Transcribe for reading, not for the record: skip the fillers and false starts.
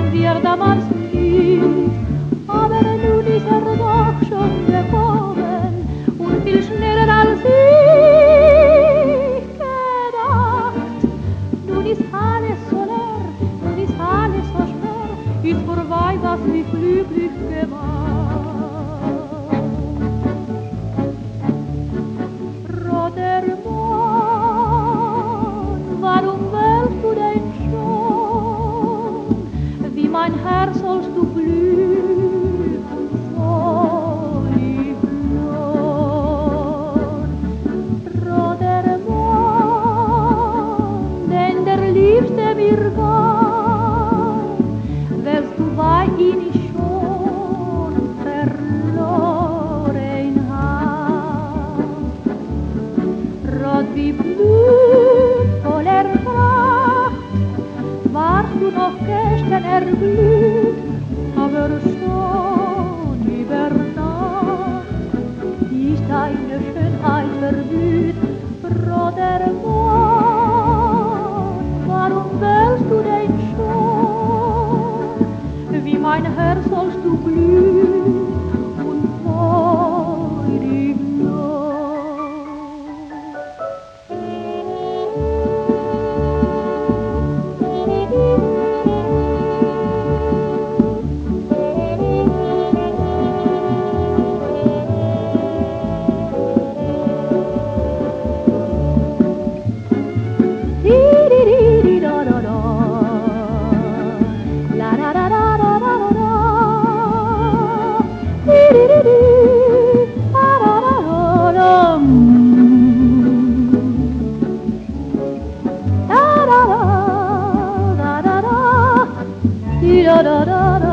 wir damals lieb. Aber nun ist doch schon gekommen und viel schneller als ich gedacht. Nun ist alles so leer, nun ist alles so schwer, ist vorbei, was mich glücklich gemacht. Roter Mond, warum willst du denn schon? Wie mein Herz sollst du glühen und völlig verloren. Roter Mond, den der Liebste mir gab, willst du bei ihm schon verloren haben. Rot wie Blut voller Pracht, warst du noch gestern erblüht, aber schon über Nacht ist deine Schönheit verblüht. Roter Mond, warum willst du denn schon? Wie mein Herz sollst du glühen und feurig da da da